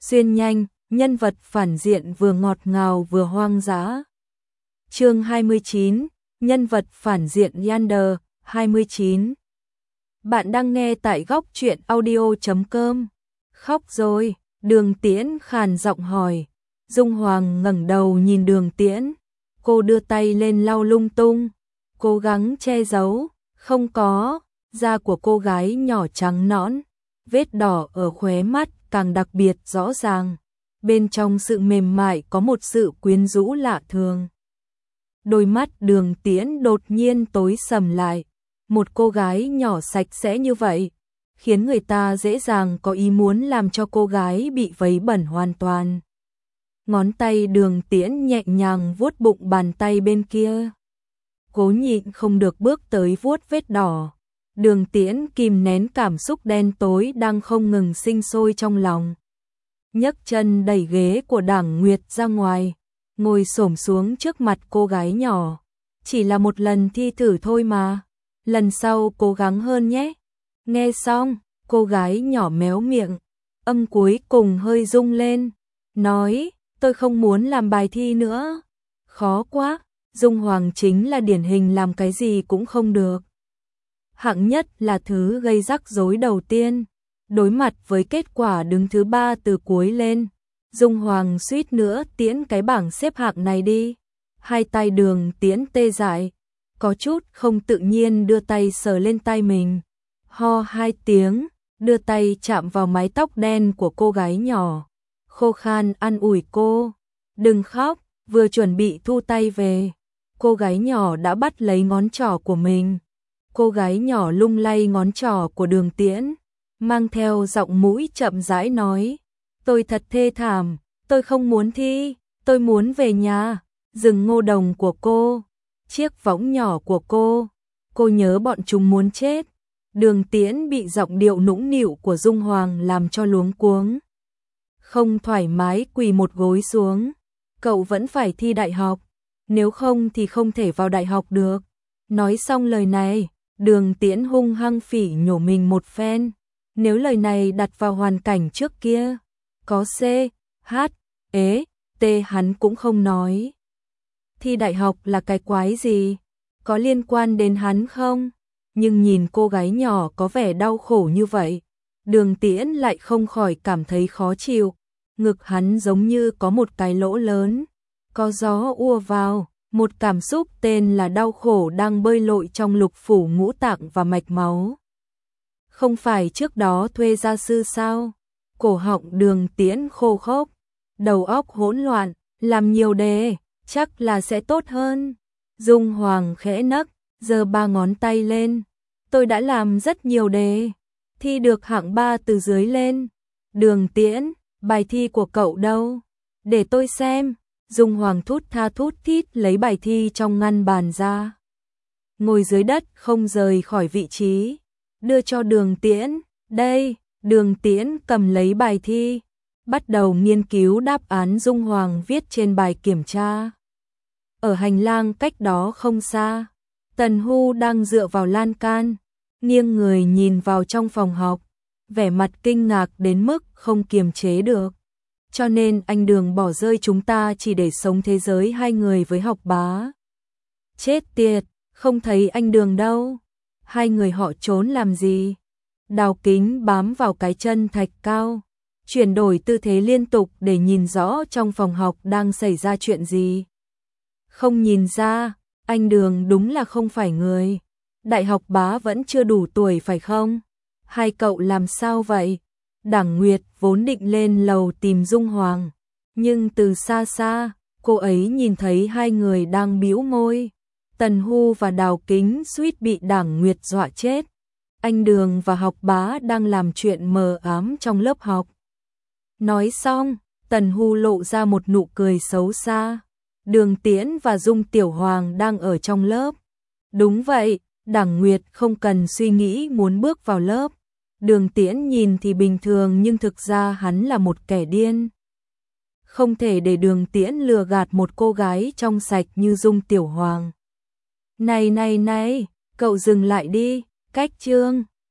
xuyên nhanh, nhân vật phản diện vừa ngọt ngào vừa hoang dã. Chương 29, nhân vật phản diện Yander, 29. Bạn đang nghe tại góc truyện audio.com. Khóc rồi, Đường Tiễn khàn giọng hỏi. Dung Hoàng ngẩng đầu nhìn Đường Tiễn, cô đưa tay lên lau lung tung, cố gắng che giấu, không có, da của cô gái nhỏ trắng nõn, vết đỏ ở khóe mắt càng đặc biệt rõ ràng, bên trong sự mềm mại có một sự quyến rũ lạ thường. Đôi mắt Đường Tiễn đột nhiên tối sầm lại, một cô gái nhỏ sạch sẽ như vậy, khiến người ta dễ dàng có ý muốn làm cho cô gái bị vấy bẩn hoàn toàn. Ngón tay Đường Tiễn nhẹ nhàng vuốt bụng bàn tay bên kia, cố nhịn không được bước tới vuốt vết đỏ. Đường Tiễn kìm nén cảm xúc đen tối đang không ngừng sinh sôi trong lòng, nhấc chân đẩy ghế của Đảng Nguyệt ra ngoài, ngồi xổm xuống trước mặt cô gái nhỏ. Chỉ là một lần thi thử thôi mà, lần sau cố gắng hơn nhé. Nghe xong, cô gái nhỏ méo miệng, âm cuối cùng hơi rung lên, nói, tôi không muốn làm bài thi nữa. Khó quá, Dung Hoàng chính là điển hình làm cái gì cũng không được. Hạng nhất là thứ gây rắc rối đầu tiên, đối mặt với kết quả đứng thứ 3 từ cuối lên. Dung Hoàng suýt nữa tiễn cái bảng xếp hạng này đi. Hai tay Đường Tiễn tê dại, có chút không tự nhiên đưa tay sờ lên tay mình. Ho 2 tiếng, đưa tay chạm vào mái tóc đen của cô gái nhỏ, khô khan an ủi cô. Đừng khóc, vừa chuẩn bị thu tay về, cô gái nhỏ đã bắt lấy ngón trỏ của mình. Cô gái nhỏ lung lay ngón trỏ của Đường Tiễn, mang theo giọng mũi chậm rãi nói, tôi thật thê thảm, tôi không muốn thi, tôi muốn về nhà. Rừng ngô đồng của cô, chiếc võng nhỏ của cô nhớ bọn chúng muốn chết. Đường Tiễn bị giọng điệu nũng nịu của Dung Hoàng làm cho luống cuống, không thoải mái quỳ một gối xuống. Cậu vẫn phải thi đại học, nếu không thì không thể vào đại học được. Nói xong lời này, Đường Tiễn hung hăng phỉ nhổ mình một phen. Nếu lời này đặt vào hoàn cảnh trước kia, có C, H, E, T hắn cũng không nói. Thi đại học là cái quái gì? Có liên quan đến hắn không? Nhưng nhìn cô gái nhỏ có vẻ đau khổ như vậy, Đường Tiễn lại không khỏi cảm thấy khó chịu. Ngực hắn giống như có một cái lỗ lớn, có gió ùa vào, một cảm xúc tên là đau khổ đang bơi lội trong lục phủ ngũ tạng và mạch máu. Không phải trước đó thuê gia sư sao? Cổ họng Đường Tiễn khô khốc, đầu óc hỗn loạn, làm nhiều đề, chắc là sẽ tốt hơn. Dung Hoàng khẽ nấc, giơ 3 ngón tay lên. Tôi đã làm rất nhiều đề, thi được hạng 3 từ dưới lên. Đường Tiễn, bài thi của cậu đâu? Để tôi xem. Dung Hoàng thút tha thút thít lấy bài thi trong ngăn bàn ra, ngồi dưới đất không rời khỏi vị trí, đưa cho Đường Tiễn. Đây, Đường Tiễn cầm lấy bài thi, bắt đầu nghiên cứu đáp án Dung Hoàng viết trên bài kiểm tra. Ở hành lang cách đó không xa, Tần Hu đang dựa vào lan can, nghiêng người nhìn vào trong phòng học, vẻ mặt kinh ngạc đến mức không kiềm chế được. Cho nên anh Đường bỏ rơi chúng ta chỉ để sống thế giới hai người với Học Bá. Chết tiệt, không thấy anh Đường đâu. Hai người họ trốn làm gì? Đào Kính bám vào cái chân thạch cao, chuyển đổi tư thế liên tục để nhìn rõ trong phòng học đang xảy ra chuyện gì. Không nhìn ra, anh Đường đúng là không phải người. Đại Học Bá vẫn chưa đủ tuổi phải không? Hai cậu làm sao vậy? Đảng Nguyệt vốn định lên lầu tìm Dung Hoàng, nhưng từ xa xa, cô ấy nhìn thấy hai người đang bĩu môi. Tần Hu và Đào Kính suýt bị Đảng Nguyệt dọa chết. Anh Đường và Học Bá đang làm chuyện mờ ám trong lớp học. Nói xong, Tần Hu lộ ra một nụ cười xấu xa. Đường Tiễn và Dung Tiểu Hoàng đang ở trong lớp. Đúng vậy, Đảng Nguyệt không cần suy nghĩ muốn bước vào lớp. Đường Tiễn nhìn thì bình thường nhưng thực ra hắn là một kẻ điên. Không thể để Đường Tiễn lừa gạt một cô gái trong sạch như Dung Tiểu Hoàng. Này, cậu dừng lại đi, cách chương.